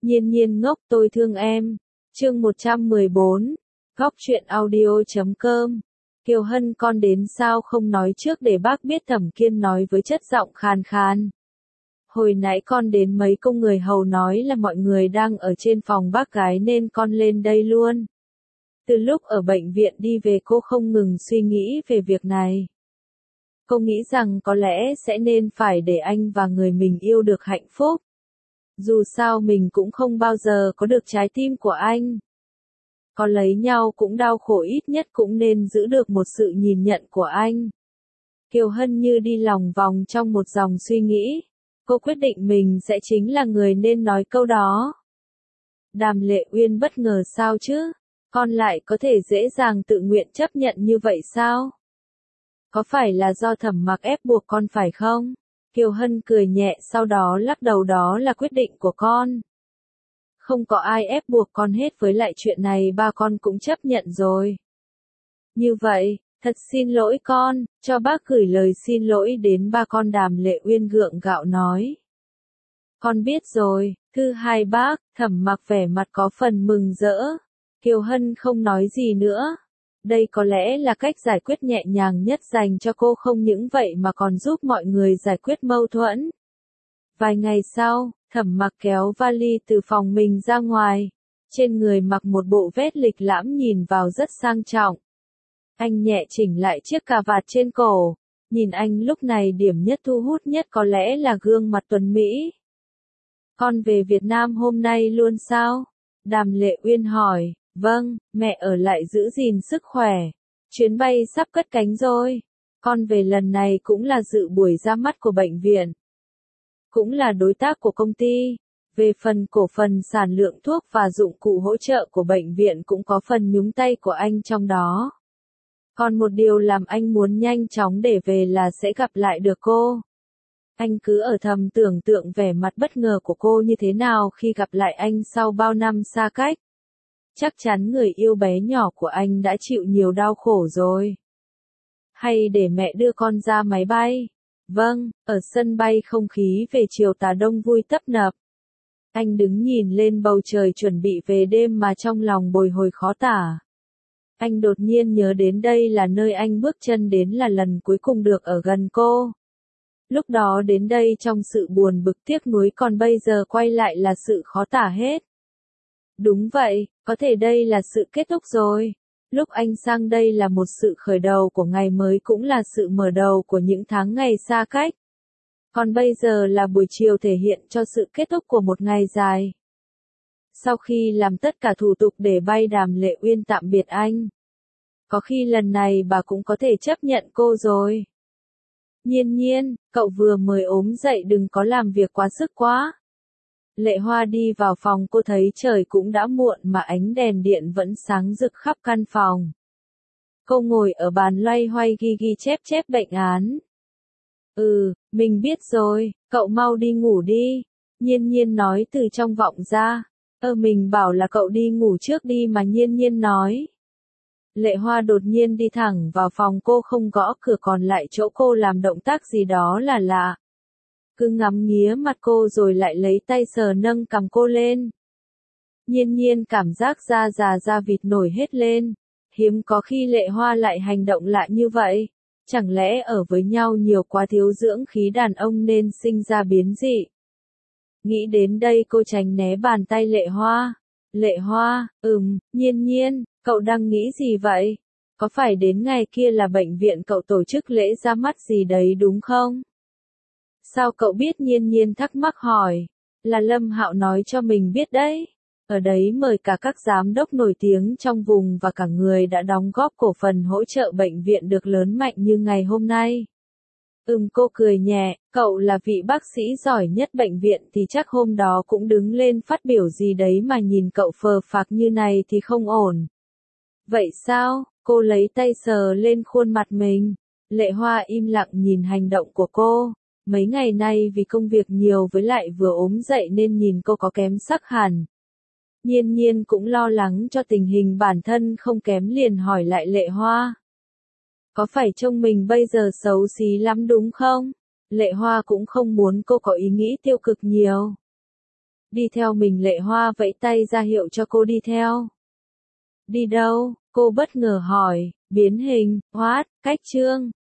Nhiên nhiên ngốc tôi thương em. Chương 114. Góc truyện audio.com. Kiều Hân con đến sao không nói trước để bác biết, Thẩm Kiên nói với chất giọng khàn khàn. Hồi nãy con đến mấy công người hầu nói là mọi người đang ở trên phòng bác gái nên con lên đây luôn. Từ lúc ở bệnh viện đi về cô không ngừng suy nghĩ về việc này. Cô nghĩ rằng có lẽ sẽ nên phải để anh và người mình yêu được hạnh phúc. Dù sao mình cũng không bao giờ có được trái tim của anh. Có lấy nhau cũng đau khổ, ít nhất cũng nên giữ được một sự nhìn nhận của anh. Kiều Hân như đi lòng vòng trong một dòng suy nghĩ. Cô quyết định mình sẽ chính là người nên nói câu đó. Đàm Lệ Uyên bất ngờ, sao chứ? Con lại có thể dễ dàng tự nguyện chấp nhận như vậy sao? Có phải là do Thẩm Mặc ép buộc con phải không? Kiều Hân cười nhẹ sau đó lắc đầu, đó là quyết định của con. Không có ai ép buộc con hết, với lại chuyện này ba con cũng chấp nhận rồi. Như vậy, thật xin lỗi con, cho bác gửi lời xin lỗi đến ba con. Đàm Lệ Uyên gượng gạo nói. Con biết rồi, thưa hai bác. Thẩm Mặc vẻ mặt có phần mừng rỡ. Kiều Hân không nói gì nữa. Đây có lẽ là cách giải quyết nhẹ nhàng nhất dành cho cô, không những vậy mà còn giúp mọi người giải quyết mâu thuẫn. Vài ngày sau, Thẩm Mặc kéo vali từ phòng mình ra ngoài. Trên người mặc một bộ vest lịch lãm nhìn vào rất sang trọng. Anh nhẹ chỉnh lại chiếc cà vạt trên cổ. Nhìn anh lúc này, điểm nhất thu hút nhất có lẽ là gương mặt tuấn mỹ. Con về Việt Nam hôm nay luôn sao? Đàm Lệ Uyên hỏi. Vâng, mẹ ở lại giữ gìn sức khỏe. Chuyến bay sắp cất cánh rồi. Con về lần này cũng là dự buổi ra mắt của bệnh viện. Cũng là đối tác của công ty. Về phần cổ phần sản lượng thuốc và dụng cụ hỗ trợ của bệnh viện cũng có phần nhúng tay của anh trong đó. Còn một điều làm anh muốn nhanh chóng để về là sẽ gặp lại được cô. Anh cứ ở thầm tưởng tượng vẻ mặt bất ngờ của cô như thế nào khi gặp lại anh sau bao năm xa cách. Chắc chắn người yêu bé nhỏ của anh đã chịu nhiều đau khổ rồi. Hay để mẹ đưa con ra máy bay? Vâng, ở sân bay không khí về chiều tà đông vui tấp nập. Anh đứng nhìn lên bầu trời chuẩn bị về đêm mà trong lòng bồi hồi khó tả. Anh đột nhiên nhớ đến đây là nơi anh bước chân đến là lần cuối cùng được ở gần cô. Lúc đó đến đây trong sự buồn bực tiếc nuối, còn bây giờ quay lại là sự khó tả hết. Đúng vậy, có thể đây là sự kết thúc rồi. Lúc anh sang đây là một sự khởi đầu của ngày mới, cũng là sự mở đầu của những tháng ngày xa cách. Còn bây giờ là buổi chiều thể hiện cho sự kết thúc của một ngày dài. Sau khi làm tất cả thủ tục để bay, Đàm Lệ Uyên tạm biệt anh. Có khi lần này bà cũng có thể chấp nhận cô rồi. Nhiên nhiên, cậu vừa mới ốm dậy, đừng có làm việc quá sức quá. Lệ Hoa đi vào phòng, cô thấy trời cũng đã muộn mà ánh đèn điện vẫn sáng rực khắp căn phòng. Cô ngồi ở bàn loay hoay ghi chép bệnh án. Mình biết rồi, cậu mau đi ngủ đi. Nhiên nhiên nói từ trong vọng ra. Mình bảo là cậu đi ngủ trước đi mà, Nhiên nhiên nói. Lệ Hoa đột nhiên đi thẳng vào phòng cô, không gõ cửa, còn lại chỗ cô làm động tác gì đó là lạ. Cứ ngắm nghía mặt cô rồi lại lấy tay sờ nâng cằm cô lên. Nhiên nhiên cảm giác da vịt nổi hết lên. Hiếm có khi Lệ Hoa lại hành động lạ như vậy. Chẳng lẽ ở với nhau nhiều quá, thiếu dưỡng khí đàn ông nên sinh ra biến dị. Nghĩ đến đây cô tránh né bàn tay Lệ Hoa. Lệ Hoa, Nhiên nhiên, cậu đang nghĩ gì vậy? Có phải đến ngày kia là bệnh viện cậu tổ chức lễ ra mắt gì đấy đúng không? Sao cậu biết? Nhiên nhiên thắc mắc hỏi. Là Lâm Hạo nói cho mình biết đấy. Ở đấy mời cả các giám đốc nổi tiếng trong vùng và cả người đã đóng góp cổ phần hỗ trợ bệnh viện được lớn mạnh như ngày hôm nay. Cô cười nhẹ, cậu là vị bác sĩ giỏi nhất bệnh viện thì chắc hôm đó cũng đứng lên phát biểu gì đấy mà nhìn cậu phờ phạc như này thì không ổn. Vậy sao? Cô lấy tay sờ lên khuôn mặt mình. Lệ Hoa im lặng nhìn hành động của cô. Mấy ngày nay vì công việc nhiều với lại vừa ốm dậy nên nhìn cô có kém sắc hẳn. Nhiên nhiên cũng lo lắng cho tình hình bản thân không kém, liền hỏi lại Lệ Hoa. Có phải trông mình bây giờ xấu xí lắm đúng không? Lệ Hoa cũng không muốn cô có ý nghĩ tiêu cực nhiều. Đi theo mình. Lệ Hoa vẫy tay ra hiệu cho cô đi theo. Đi đâu? Cô bất ngờ hỏi. Biến hình. Cách Trương.